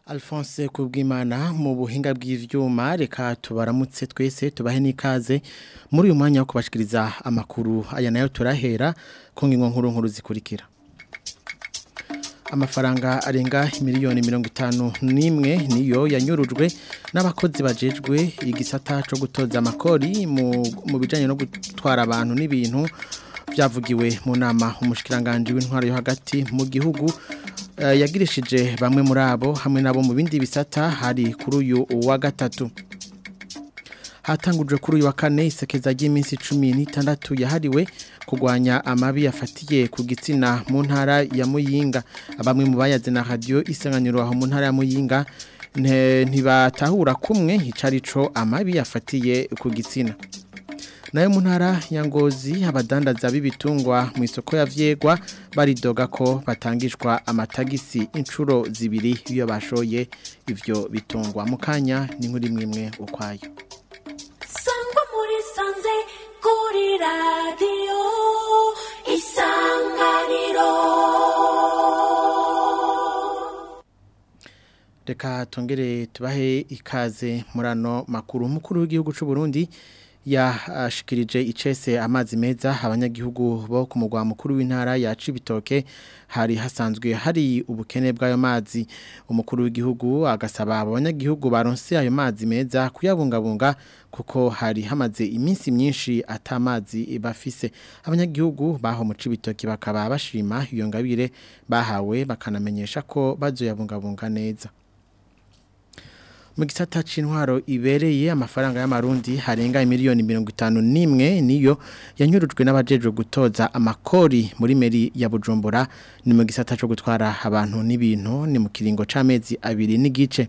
Alphonse Kubwimana mu buhinga bw'ivyuma reka tubaramutse twese tubahe n'ikaze muri uyu mwanya wo kubashikiriza amakuru aya nayo turahera ku ngingo nkuru zikurikira. Amafaranga arenga miliyoni 51 niyo yanyurujwe n'abakozi bajejwe igisata cyo gutoza amakori mu bijanye no gutwara abantu n'ibintu byavugiwe mu nama umushikiranganje w'intwaro yo hagati mu gihugu yagirishije bamwe muri abo hamwe nabo mu bindi bisata hari kuri uyu wa gatatu. Hatangujwe kuri uyu wa kane isekeza ry'iminsi 16 yahariwe kugwanya amabi yafatiye ku gitsina mu ntara ya Muyinga. Abamwe mu bayaze na radio isanganiro aho mu ntara ya Muyinga ntibatahura kumwe icarico amabi yafatiye ku gitsina. Nayo mu ntara ya Ngozi abadandaza b'ibitungwa mu isoko ya Vyegwa baridoga ko batangishwa amatagisi incuro zibiri iyo bashoye ivyo bitungwa. Mukanya ni nkuri mwimwe ukwayo. Sangwa muri sanze kuri radio Isanganiro. Reka tongere tubahe ikaze murano makuru. Mukuru w'igihugu c'u Burundi yashikirije icese amazi meza abanyagihugu bo ku mugwa mukuru w'intara ya Cibitoke hari hasanzwe hari ubukene bw'ayo mazi. Umukuru w'igihugu agasaba abanyagihugu baronse ayo mazi meza kuyabungabunga kuko hari hamaze iminsi myinshi atamazi bafise. Abanyagihugu baho mu Cibitoke bakaba bashima iyo ngabire bahawe bakanamenyesha ko bazoyabungabunga neza. Mu gisata c'intwaro ibereye amafaranga y'amarundi harenga miliyoni 51 niyo yanyurujwe n'abajejwe gutoza amakori muri meri ya Bujumbura ni mu gisata cyo gutwara abantu n'ibintu ni mu kiringo c'amezi 2 n'igice.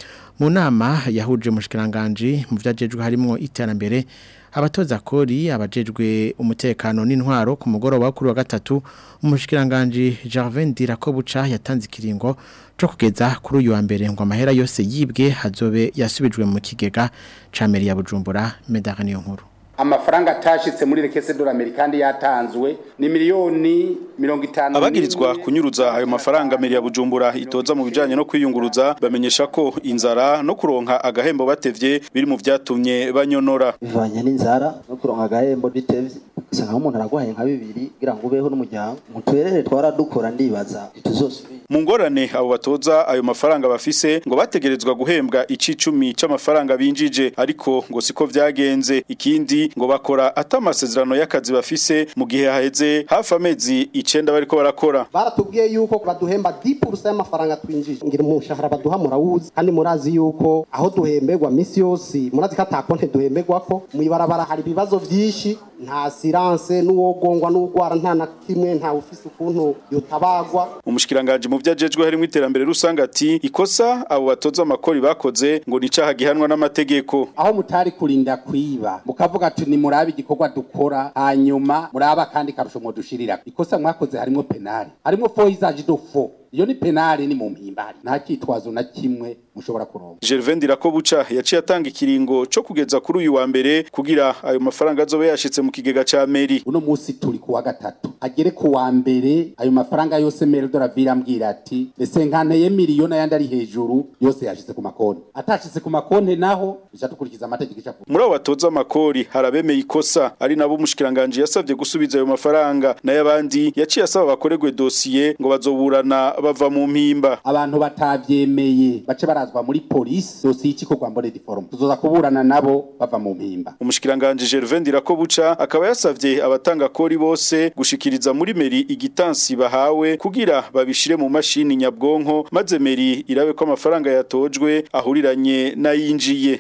Mu nama yahuje mushikiranganje mu vyajejwe harimo iterambere abatoza kori abajejwe umutekano n'intwaro ku mugoroba kuri wa gatatu umushikiranganje Gervais Ndirakobuca yatanze ikiringo cyo kugeza kuri uyu wa mbere ngo amahera yose yibwe hazobe yasubijwe mu kigega ca meri ya Bujumbura. Medaka niyo nkuru. Amafaranga atashitse muri rekese dola Amerikandi yatanzwe ni miliyoni 50. Abagirizwa kunyuruza ayo mafaranga meri ya Bujumbura itoza mu bijanye no kwiyunguruza bamenyesha ko inzara no kuronka agahembo batevye biri mu vyatumye banyonora. Bivanye n'inzara no kuronka agahembo bitevye usanga umuntu aragwaye nka 2 kugira ngo ubeho n'umuryango mutwerere twaradukora ndibaza tuzosubira mu ngorane abo batoza ayo mafaranga bafise ngo bategerezwa guhembwa 10 c'amafaranga binjije ariko ngo siko vyagenze. Ikindi ngo bakora atamasezerano y'akazi bafise mu gihe haheze hafi amezi 9 bariko barakora. Baratubwiye yuko baduhemba 10% y'amafaranga twinjije ngira umushahara baduha murawuzi kandi murazi yuko aho duhemberwa misi yose murazi ko atakonte duhemberwa ko mwibarabara hari bibazo byinshi nta silence n'uwogongwa n'ugwara nta na kimwe nta ufise ukuntu yotabagwa. Umushikiranganje mu vyajejwe harimo iterambere rusanga ati ikosa abo batoza amakori bakoze ngo nicaha gihanwa n'amategeko. Aho mutari kurinda kwiba mukavuga ati ni murabe igikorwa dukora hanyuma muraba kandi karusho mo dushirira ikosa mwakoze harimo penali harimo foizage do fo iyo ni penali ni mu mpimbari nta kitwazo na kimwe mushobora kuronka. Gervais Ndirakobuca yaciye atanga ikiringo cyo kugeza kuri uyu wa mbere kugira ayo mafaranga azobe yashitse mu kigega ca meri. Uno musi turi ku wa gatatu agere ku wa mbere ayo mafaranga yose meri dora virambwira ati ese nkanteye miliyoni yandi ari hejuru yose yashitse ku makonti atashitse ku makonti naho bisha tukurikiza amategeko icafu. Muri abo batoza amakori harabemeye ikosa ari nabo umushikiranganje yasavye gusubiza ayo mafaranga nayo abandi yaciye asaba bakoregwe dossier ngo bazoburana bava mu mpimba. Abantu batavyemeye bace barazwa muri police dossier ikikorwa mbone diform tuzoza kuburana nabo bava mu mpimba. Umushikiranganje Gervais Ndirakobuca akaba yasavye abatanga kori bose gushikiriza muri meri igitansi bahawe kugira babishire mu mashini nyabwonko maze meri irabe ko amafaranga yatojwe ahuriranye nayinjiye.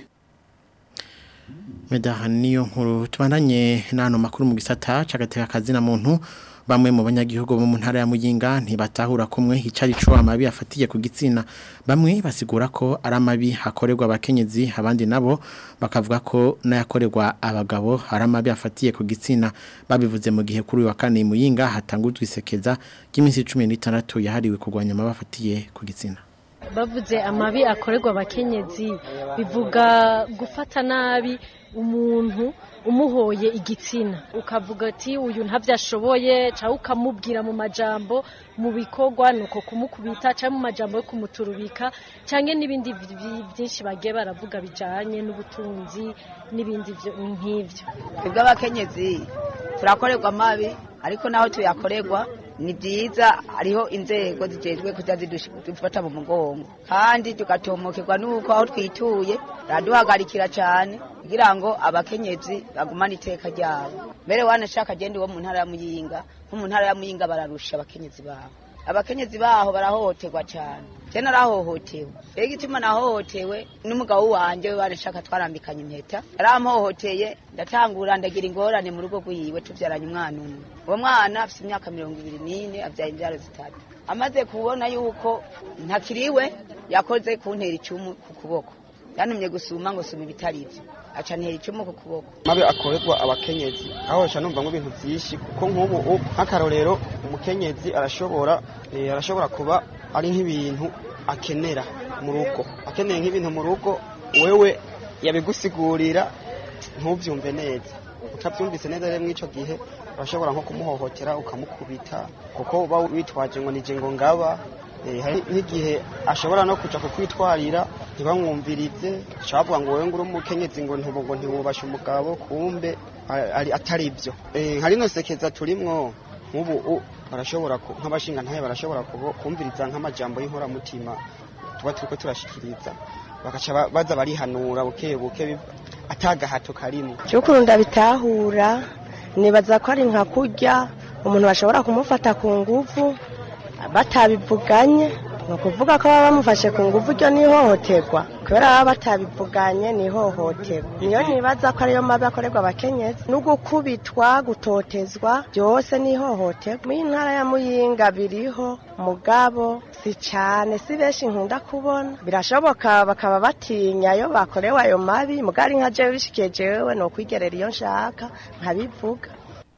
Medaha niyo nkuru tubandanye nano makuru mu gisata cagateka kazi na muntu. Bamwe mu banyagihugu bo mu ntara ya Muyinga ntibatahura kumwe icarico amabi afatiye ku gitsina. Bamwe basigura ko ari amabi hakorerwa abakenyezi abandi nabo bakavuga ko nayakorerwa abagabo ari amabi afatiye ku gitsina. Babivuze mu gihe kuri wa kane Muyinga hatanguzwe isekeza ry'iminsi 16 yahariwe kugwanya amabi afatiye ku gitsina. Bavuze amabi akorerwa abakenyezi bivuga gufata nabi umuntu umuhoye igitsina ukavuga ati uyu ntavyashoboye ca ukamubwira mu majambo mu bikorwa nuko kumukubita ca mu majambo yo kumuturubika canke n'ibindi byinshi bagiye baravuga bijanye n'ubutunzi n'ibindi nk'ivyo. Twebwe abakenyezi turakorerwa mabi ariko naho tuyakorerwa ni byiza hariho inzego zijejwe kuja zidufata mu mugongo kandi tugatomokerwa nuko aho twituye raduhagarikira cyane kugira ngo abakenyezi bagumane iteka ryabo. Mbere wanashaka agende wo mu ntara ya Muyinga, mu ntara ya Muyinga bararusha abakenyezi babo. Abakenyezi baho barahohoterwa cyane. Je narahohotewe. Ego ituma nahohotewe n'umugabo wanje wanashaka twarambikanye impeta. Yaramhohoteye ndatangura ndagira ingorane mu rugo rwiwe tuvyaranye umwana umwe. Uwo mwana afite imyaka 24 avyaye imbyaro 3. Amaze kubona yuko ntakiriwe yakoze kuntera icumu ku kuboko. Yanumye gusuma ngo suma ibitarivyo. Aca ntera icumu ku kuboko. Mabe akorerwa abakenyezi. Aho sha numva ngo ibintu vyishi kuko nk'ubu nk'akarorero umukenyezi arashobora kuba ari nk'ibintu akenera mu rugo. Akeneye nk'ibintu mu rugo wewe yabigusigurira ntuvyumve neza. Utavyumvise neza rero mwico gihe urashobora nko kumuhohotera ukamukubita kuko uba witwaje ngo nije ngo ngaba hari nk'igihe ashobora no kuja kukwitwarira ntibamwumvirize shavuga ngo wewe nguru umukenyezi ngo ntubo ntiwubasha umugabo kumbe atari ivyo hari no sekeza turimwo nk'ubu barashobora nk'abashinga ntaye barashobora kumviriza nk'amajambo y'inkora mutima tuba turiko turashikiriza bakaca baza barihanura buke atagahato karimo cyukurunda bitahura nibaza ko ari nka kurya umuntu bashobora kumufata ku nguvu batabivuganye no kuvuga ko baba bamufashe ku nguvu ryo nihohoterwa kubera baba batabivuganye nihohoterwa niyo nibaza ko ariyo mabi akorerwa abakenyezi no gukubitwa gutotezwa byose nihohoterwa mu ntara ya Muyinga biriho mugabo si cyane si benshi nkunda kubona birashoboka bakaba batinya yo bakorewe ayo mabi mugari nka jewe bishikiye jewe no kwigerera iyo nshaka nkabivuga.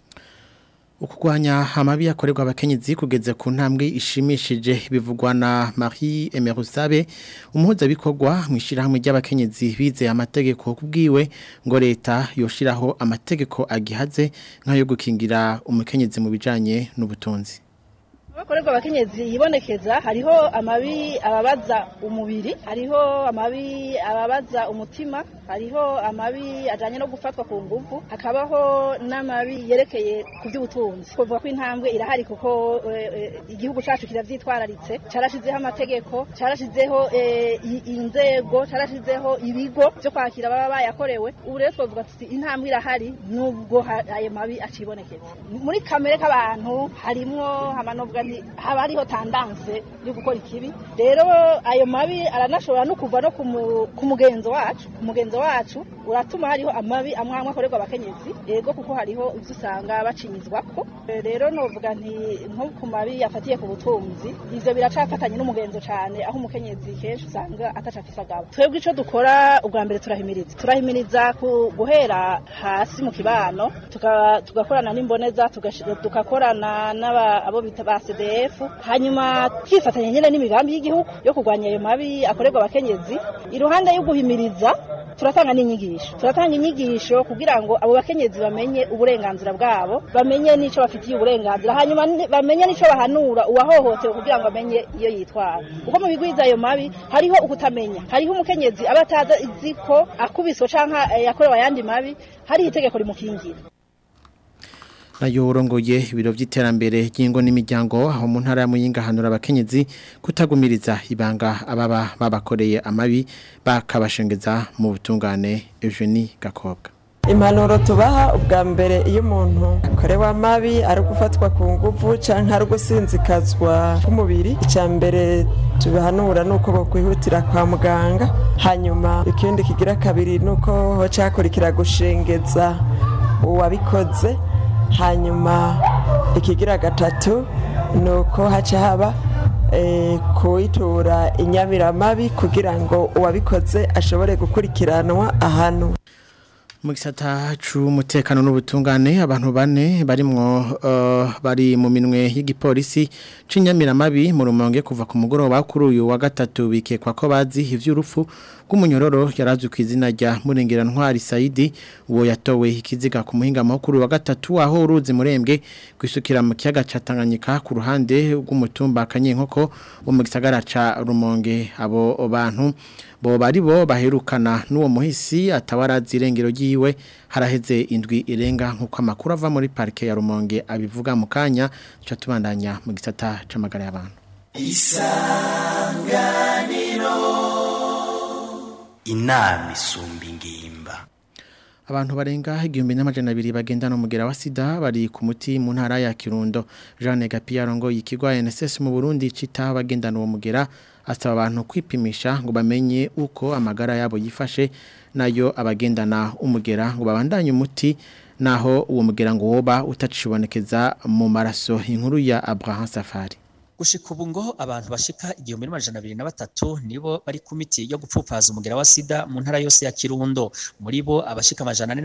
Ukugwanya amabi yakorerwa abakenyezi kugeze ku ntambwe ishimishije bivugwa na Marie Emerusabe umuhuza bikorwa mwishirahamwe ry'abakenyezi bize amategeko kubwiwe ngo leta yoshiraho amategeko agihaze nkayo gukingira umukenyezi mu bijanye n'ubutunzi. Abakorerwa abakenyezi yibonekeza hariho amabi ababaza umubiri, hariho amabi ababaza umutima, hariho amabi ajanye no gufatwa ku nguvu, hakabaho n'amabi yerekeye ku by'ubutunzi. Kuvuga ko intambwe irahari kuko igihugu cyacu kiravyitwararitse, carashizeho amategeko, carashizeho inzego, carashizeho ibigo byo kwakira baba bayakorewe. Ubu rero twavuga tuti intambwe irahari nubwo ayo mabi acibonekeza. Muri kamere k'abantu harimwo hamanobwa haba hariho tendance yo gukora ikibi rero ayo mabi aranashobora no kuva no ku mugenzo wacu uratuma hariho amabi amwe akorerwa abakenyezi yego kuko hariho ibyo usanga bacinyizwako rero novuga nti nko ku mabi yafatiye ku butunzi ivyo biracafatanye n'umugenzo cyane aho umukenyezi kenshi usanga atacafisa gabo. Twebwe ico dukora ubwa mbere turahimiriza guhera hasi mu kibano tugakorana n'imboneza tugakorana abo bita ba CDF hanyuma twifatanya nyene n'imigambi y'igihugu yo kurwanya ayo mabi akorerwa abakenyezi. Iruhande yo guhimiriza turatanga inyigisho kugira ngo abo bakenyezi bamenye uburenganzira bwabo, bamenye nico bafitiye uburenganzira, hanyuma bamenye nico bahanura uwahohotewe kugira ngo amenye iyo yitwara. Uko mu bigwiza ayo mabi hariho ukutamenya, hariho umukenyezi abataza iziko akubiswa canka yakorewe ayandi mabi, hari itegeko rimukingira. Nayo urongoye ibiro vy'iterambere ry'ingo n'imiryango aho mu ntara ya Muyinga hanura abakenyezi kutagumiriza ibanga ababa babakoreye amabi bakabashengeza mu butungane. Eugenie Gakobwa. Impanuro tubaha ubwa mbere iyo umuntu akorewe amabi ari gufatwa ku nguvu canke ari gusinzikazwa k'umubiri icambere tubahanura nuko bokwihutira kwa muganga, hanyuma ikindi kigira kabiri nuko hoca hakurikira gushengeza uwabikoze, hanyuma ikigira gatatu nuko haca haba kuitura inyamiramabi kugira ngo uwabikoze ashobore gukurikiranwa ahantu. Mu gisata c'umutekano n'ubutungane abantu bane bari mu minwe y'igipolisi c'inyamiramabi mu Rumonge kuva ku mugoroba kuri uyu wa gatatu bikekwa ko bazi ivy'urupfu bw'umunyororo yarazwe ku izina rya Murengera Ntwari Saidi uwo yatowe ikiziga ku muhinga makuru wa gatatu aho uruzi murembwe kwisukira mu kiyaga ca Tanganyika ku ruhande rw'umutumba Kanyenkoko wo mu gisagara ca Rumonge abo bantu bo bari bo baherukana n'uwo muhisi atawarazi irengero ryiwe haraheze indwi irenga nkuko amakuru ava muri parike ya Rumonge abivuga mu kanya cyo tubandanya mu gisata c'amagara y'abantu Isanganiro inama isumba ingimba abantu barenga 1200 bagendana umugera wa sida bari ku muti mu ntara ya Kirundo Jeanne Gapiaro ngo ikigwa NSS mu Burundi cita bagendana uwo mugera asaba abantu kwipimisha ngo bamenye uko amagara yabo yifashe nayo abagendana umugera ngo babandanye umuti naho uwo mugera ngo woba utacibonekeza mu maraso inkuru ya Abraham Safari gushika ubu ngo abantu bashika 1223 nibo bari ku miti yo gupfupaza umugera wa sida mu ntara yose ya Kirundo muri bo abashika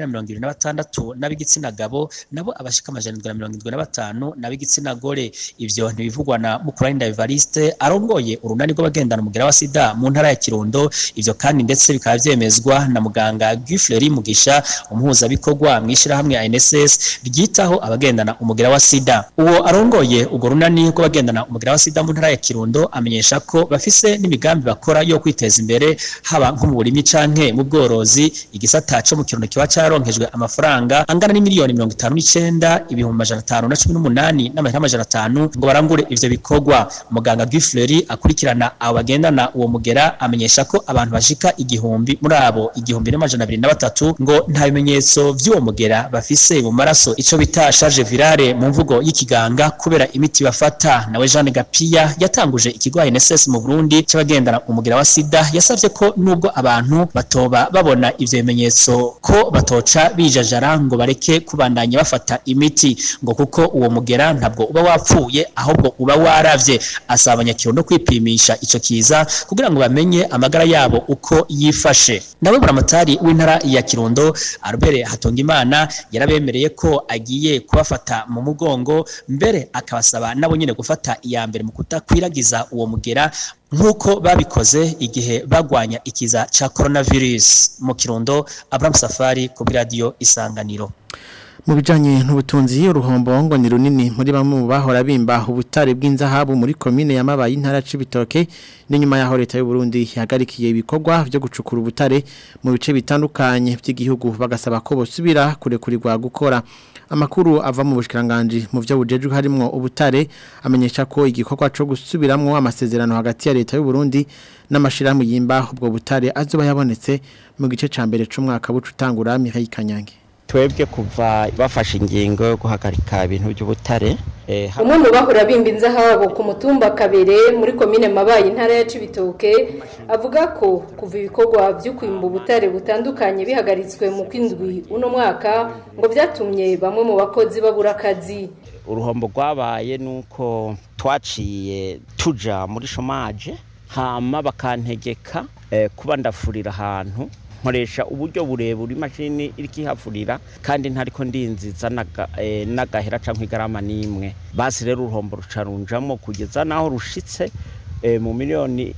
426 n'abigitsina gabo nabo abashika 775 n'abigitsina gore ivyo ntibivugwa na Mukurarinda Evariste arongoye urunani rw'abagendana umugera wa sida mu ntara ya Kirundo ivyo kandi ndetse bikaba vyemezwa na muganga Guy Mugisha umuhuza bikorwa mwishira hamwe ANSS ryitaho abagendana umugera wa sida uwo arongoye ugo runani rw'abagendana wa sida mu ntara ya Kirundo amenyesha ko bafise n'imigambi bakora yo kwiteza imbere haba nko mu burimi canke mu bworozi igisata cyo mu Kirundo kiba caronkejwe amafaranga angana ni miliyoni 59 ibihumbi 518 n'amajana ngo barangure ivyo bikorwa muganga Guy akurikirana abagendana uwo mugera amenyesha ko abantu bashika igihumbi muri abo 1223 ngo nta bimenyetso vy'uwo mugera bafise mu maraso ico bita charge virale mu mvugo y'ikiganga kubera imiti bafata nawe Jeanne Gapia yatanguje ikigo NSS mu Burundi cy'abagendana umugera wa sida yasavye ko nubwo abantu batoba babona ivyo bimenyetso ko batoca bijajara ngo bareke kubandanya bafata imiti ngo kuko uwo mugera ntabwo uba wapfuye ahubwo uba waravye asaba abanyakirundo kwipimisha ico kiza kugira ngo bamenye amagara yabo uko yifashe nawe buramatari w'intara ya Kirundo Albert Hatongimana yarabemereye ko agiye kubafata mu mugongo mbere akabasaba nabo nyene gufata iya mbere mu kutakwiragiza uwo mugera nkuko babikoze igihe bagwanya ikiza ca coronavirus mu Kirundo Abraham Safari ku radio Isanganiro mu bijanye n'ubutunzi uruhombo ngo ni runini muri bamwe mu bahora bimba ubutare bw'inzahabu muri commune ya Mabayi intara Cibitoke n'inyuma yaho leta y'u Burundi yahagarikiye ibikorwa byo gucukura ubutare mu bice bitandukanye by'igihugu bagasaba ko bosubira kurekurirwa gukora amakuru ava mu bushikiranganje mu byo bujejwe harimo ubutare amenyesha ko igikorwa cyo gusubiramwo amasezerano hagati ya leta y'u Burundi n'amashirahamwe yimba ubwo butare azoba yabonetse mu gice ca mbere c'umwaka bucutangura Mihaye Kanyange twebwe kuva bafashe ingingo yo guhagarika ibintu by'ubutare umwe mu bahora bimba inzahabu ku mutumba Kabere muri commune Mabayi intara ya Cibitoke avuga ko kuva ibikorwa byo kwimba ubutare butandukanye bihagaritswe mu kwindwi uno mwaka ngo byatumye bamwe mu bakozi babura akazi uruhombo rwabaye nuko twaciye tuja muri chômage hama bakantegeka kuba ndafurira ahantu nkoresha uburyo burebure imashini irikihafurira kandi ntariko ndinziza nagahera canke igarama nimwe basi rero uruhombo rucarunjamo kugeza naho rushitse mu miliyoni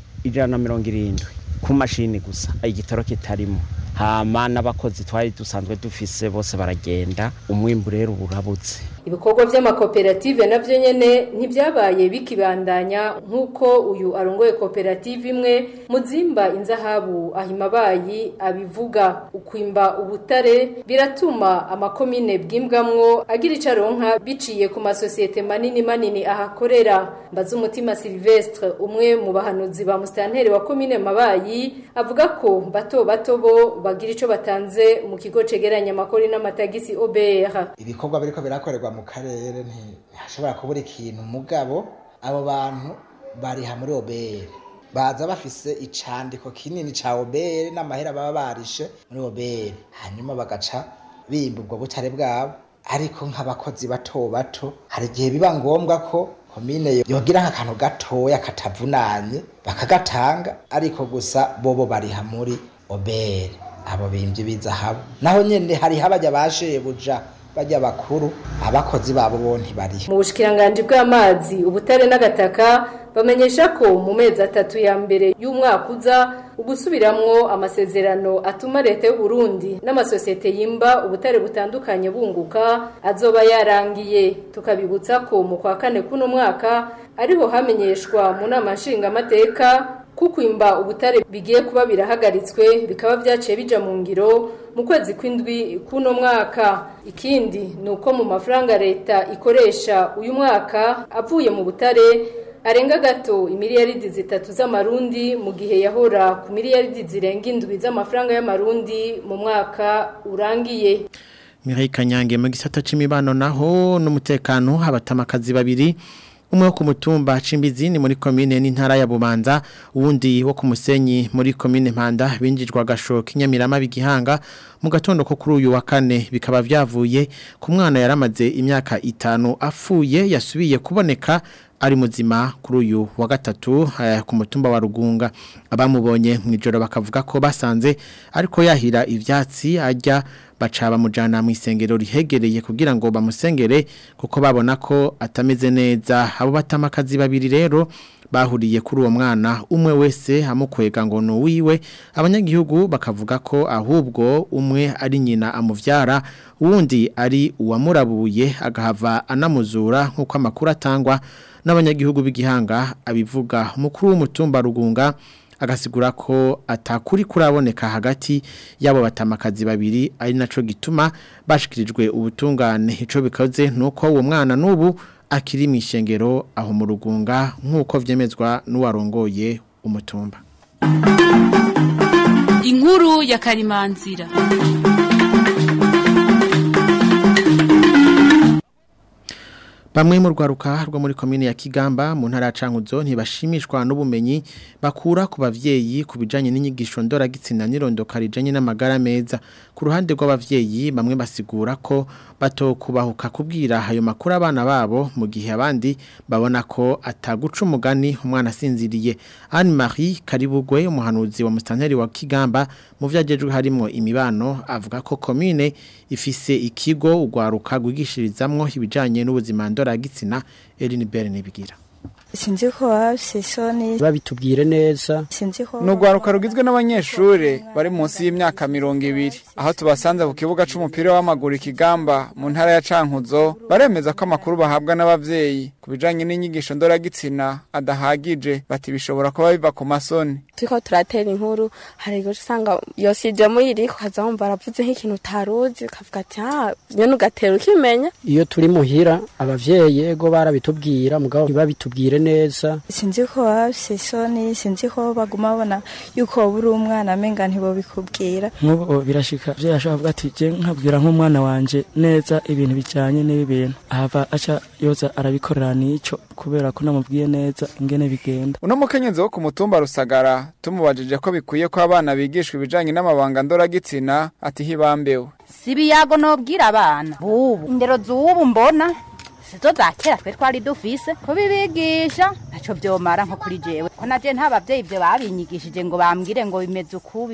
170 ku mashini gusa igitaro kitarimo hama n'abakozi twari dusanzwe dufise bose baragenda umwimbu rero urabutse ibikorwa by'amakoperative navyo nyene ntibyabaye bikibandanya nkuko uyu arongoye koperative imwe muzimba inzahabu ahimabayi abivuga ukwimba ubutare biratuma amakomine bwimbwamwo agira icaronka biciye ku masosiyete manini ahakorera mbaza umutima Silvestre umwe mu bahanuzi ba mustanteri wa komine Mabayi avuga ko bato bo bagira ico batanze mu kigo cegeranya amakori n'amatagisi OBR ibikorwa biriko birakorerwa mu karere ntihashobora kubura ikintu mugabo abo bantu bariha muri OBR baza bafise icandiko kinini ca OBR n'amahera baba barishe muri OBR hanyuma bagaca bimba ubwo butare bwabo ariko nk'abakozi bato hari igihe biba ngombwa ko komine yogira nk'akantu gatoya katavunanye bakagatanga ariko gusa bobo bariha muri OBR abo bimvye bizahabu naho nyene hari habajya bashebuja bajya bakuru abakozi babo bo ntibari. Mu bushikiranganje bw'amazi ubutare n'agataka bamenyesha ko mu mezi 3 ya mbere y'umwaka uza ugusubiramwo amasezerano atuma leta y'u Burundi n'amasosiyete yimba ubutare butandukanye bunguka azoba yarangiye. Tukabibutsa ko mu kwa kane kuno mwaka ariho hamenyeshwa mu nama nshinga amateka kukwimba ubutare bigiye kuba birahagaritswe bikaba byaciye bija mu ngiro mu kwezi kw'indwi kuno mwaka. Ikindi nuko mu mafaranga leta ikoresha uyu mwaka avuye mu butare arenga gato imiliyaridi 3 z'amarundi mu gihe yahora ku miliyaridi zirenga 7 z'amafaranga y'amarundi mu mwaka urangiye. Mireille Kanyange mu gisata c'imibano naho n'umutekano abatamakazi babiri umwe wo ku mutumba Cimbizini muri commune n'intara ya Bubanza uwundi wo ku Musenyi muri commune Mpanda binjijwa gashoka Inyamirama bigihanga mu gatondo ko kuri uyu wa kane bikaba vyavuye ku mwana yaramaze imyaka 5 afuye yasubiye kuboneka ari muzima kuri uyu wa gatatu ku mutumba wa Rugunga. Abamubonye mwijoro bakavuga ko basanze ariko yahira ivyatsi ajya bacaba mujana mu isengero rihegereye kugira ngo bamusengere kuko babona ko atameze neza. Abo batamakazi babiri rero bahuriye kuri uwo mwana umwe wese amukwega ngo no wiwe. Abanyagihugu bakavuga ko ahubwo umwe ari nyina amuvyara uwundi ari uwamurabuye agahava anamuzura nkuko amakuru atangwa n'abanyagihugu b'igihanga abivuga. Umukuru w'umutumba Rugunga agasigura ko atakuri kuraboneka hagati yabo batamakazi babiri ari naco gituma bashikirijwe ubutungane. Ico bikoze nuko uwo mwana nubu akiri mishengero aho mu Rugunga nkuko vyemezwa n'uwarongoye umutumba. Inkuru ya Karimanzira. Bamwe mu rwaruka rwo muri commune ya Kigamba mu ntara ya Cankuzo ntibashimishwa n'ubumenyi bakura ku bavyeyi kubijanye n'inyigisho ndoragitsina n'irondoka rijanye n'amagara meza. Ku ruhande rw'abavyeyi bamwe basigura ko batokubahuka kubwira ayo makuru abana babo mu gihe abandi babona ko ataguca umugani umwana asinziriye. Anne Marie Karibugwe umuhanuzi wa mustanteri wa Kigamba mu vyagejwe harimo imibano avuga ko commune ifise ikigo ugwaruka gwigishirizamwo ibijanye n'ubuzima ndoragitsina. Eline Berne bigira sinzi ko abasesoni babitubwire neza. N'ugwaruka rugizwe n'abanyeshure bari munsi y'imyaka 200 aho tubasanze ku kibuga c'umupira w'amaguru Kigamba mu ntara ya Cankuzo baremeza ko amakuru bahabwa n'abavyeyi kubijanye n'inyigisho ndoragitsina adahagije bati bishobora kuba biva ku masoni. Turiko turatera inkuru hari go usanga yosije muri iri kazamva baravuze nk'ikintu taruzi kavuga ati nyene ugatera ukimenya. Iyo turi muhira abavyeyi ego barabitubwira mugabo babitubwire neza. Sinzi ko abasesoni sinzi ko baguma babona yuko buri umwana amenga ntibo bikubwira. Nk'ubu birashika byo yashaka ati je nkabwira nk'umwana wanje neza ibintu bijanye n'ibintu ava aca yoza arabikorera nico kubera ko namubwiye neza ingene bigenda. Uno mukenyezi wo ku mutumba Rusagara tumubajije ko bikwiye ko abana bigishwa ibijanye n'amabanga ndoragitsina ati hibambewe. Sibiyago nobwira abana bubu indero zubu mbona sizo zakera twe twari dufise ko bibigisha naco vyomara nko kuri jewe ko naje nta bavyeyi ivyo babinyigishije ngo bambwire ngo bimeze uku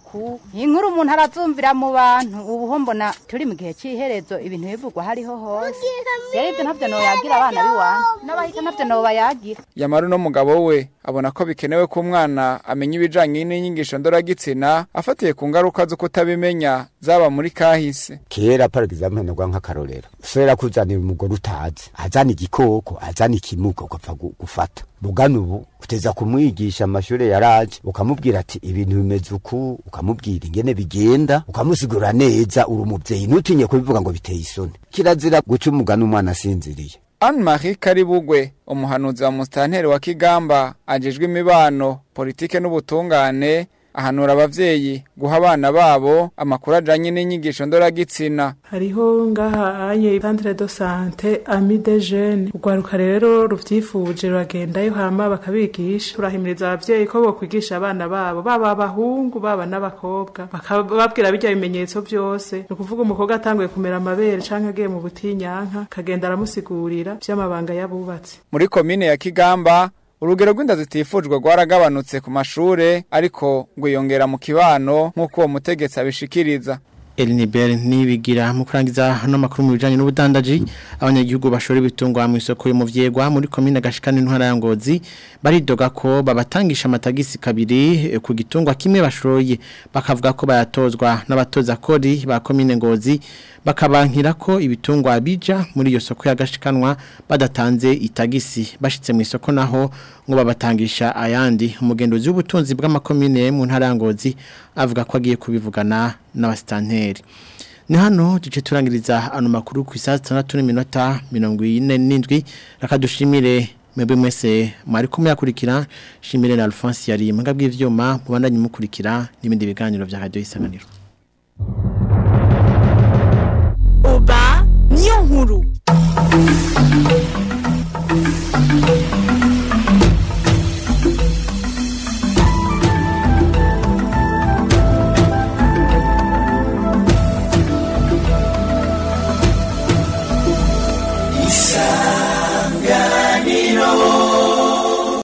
inkuru umuntu arazumvira mu bantu ubu mbona turi mu gihe ciherezo ibintu bivugwa hariho hose rero ivyo ntavyo noyagira abana biwanje n'abahita ntavyo nobayagira. Yamaru no mugabo we abona ko bikenewe ko umwana amenya ibijanye n'inyigisho ndoragitsina afatiye ku ngaruka zo kutabimenya zaba muri kahise. Kera paragizamenerwa nk'akarorero sera kuzanira umugore utazi azana igikoko azana ikimuko gupfa gufata bugana ubu uteza kumwigisha amashure yaraje ukamubwira ati ibintu bimeze uku ukamubwira ingene bigenda ukamusigura neza uri umuvyeyi nutinye kubivuga ngo biteye isoni kirazira guca umugani umwana asinziriye. Anne Marie Karibugwe umuhanuzi wa mustanteri wa Kigamba ajejwe imibano politike n'ubutungane ahanura abavyeyi guha abana babo amakuru ajanye n'inyigisho ndoragitsina. Hariho ngaha anye centre de santé ami de jeunes ugwaruka rero ruvyifuje ruragendayo hama bakabigisha turahimiriza abavyeyi ko bokwigisha abana babo baba abahungu baba n'abakobwa bakababwira bijya bimenyetso byose no kuvuga umukobwa atanguye kumera amabere canke agiye mu butinyanka kagenda aramusigurira vy'amabanga yabubatse. Muri commune ya Kigamba urugero rw'inda zitifujwe rwaragabanutse ku mashure ariko ngo yongera mu kibano nk'uko uwo mutegetsi abishikiriza. Elinibel nibigira mu kurangiza hano makuru mu bijanye n'ubudandaji abanyagihugu bashora ibitungwa mu isoko yo mu Vyegwa muri commune Gashikana intwara ya Ngozi baridoga ko babatangisha amatagisi kabiri ku gitungwa kimwe bashoye bakavuga ko bayatozwa n'abatoza kodi ba commune Ngozi bakabankira ko ibitungwa bija muri iyo soko ya Gashikanwa badatanze itagisi bashitse mu isoko naho ngo babatangisha ayandi umugendozi w'ubutunzi bw'amakomine mu ntara ya Ngozi avuga ko agiye kubivugana n'abastanteri ni hano duce turangiriza ano makuru ku isaha 6:47 rakadushimire mwebwe mwese mwari kumyakurikira shimire na Alphonse yari mwanga bw'ivyuma mubandanye mukurikira n'ibindi biganiro vya Radio Isanganiro Oba niyo nkuru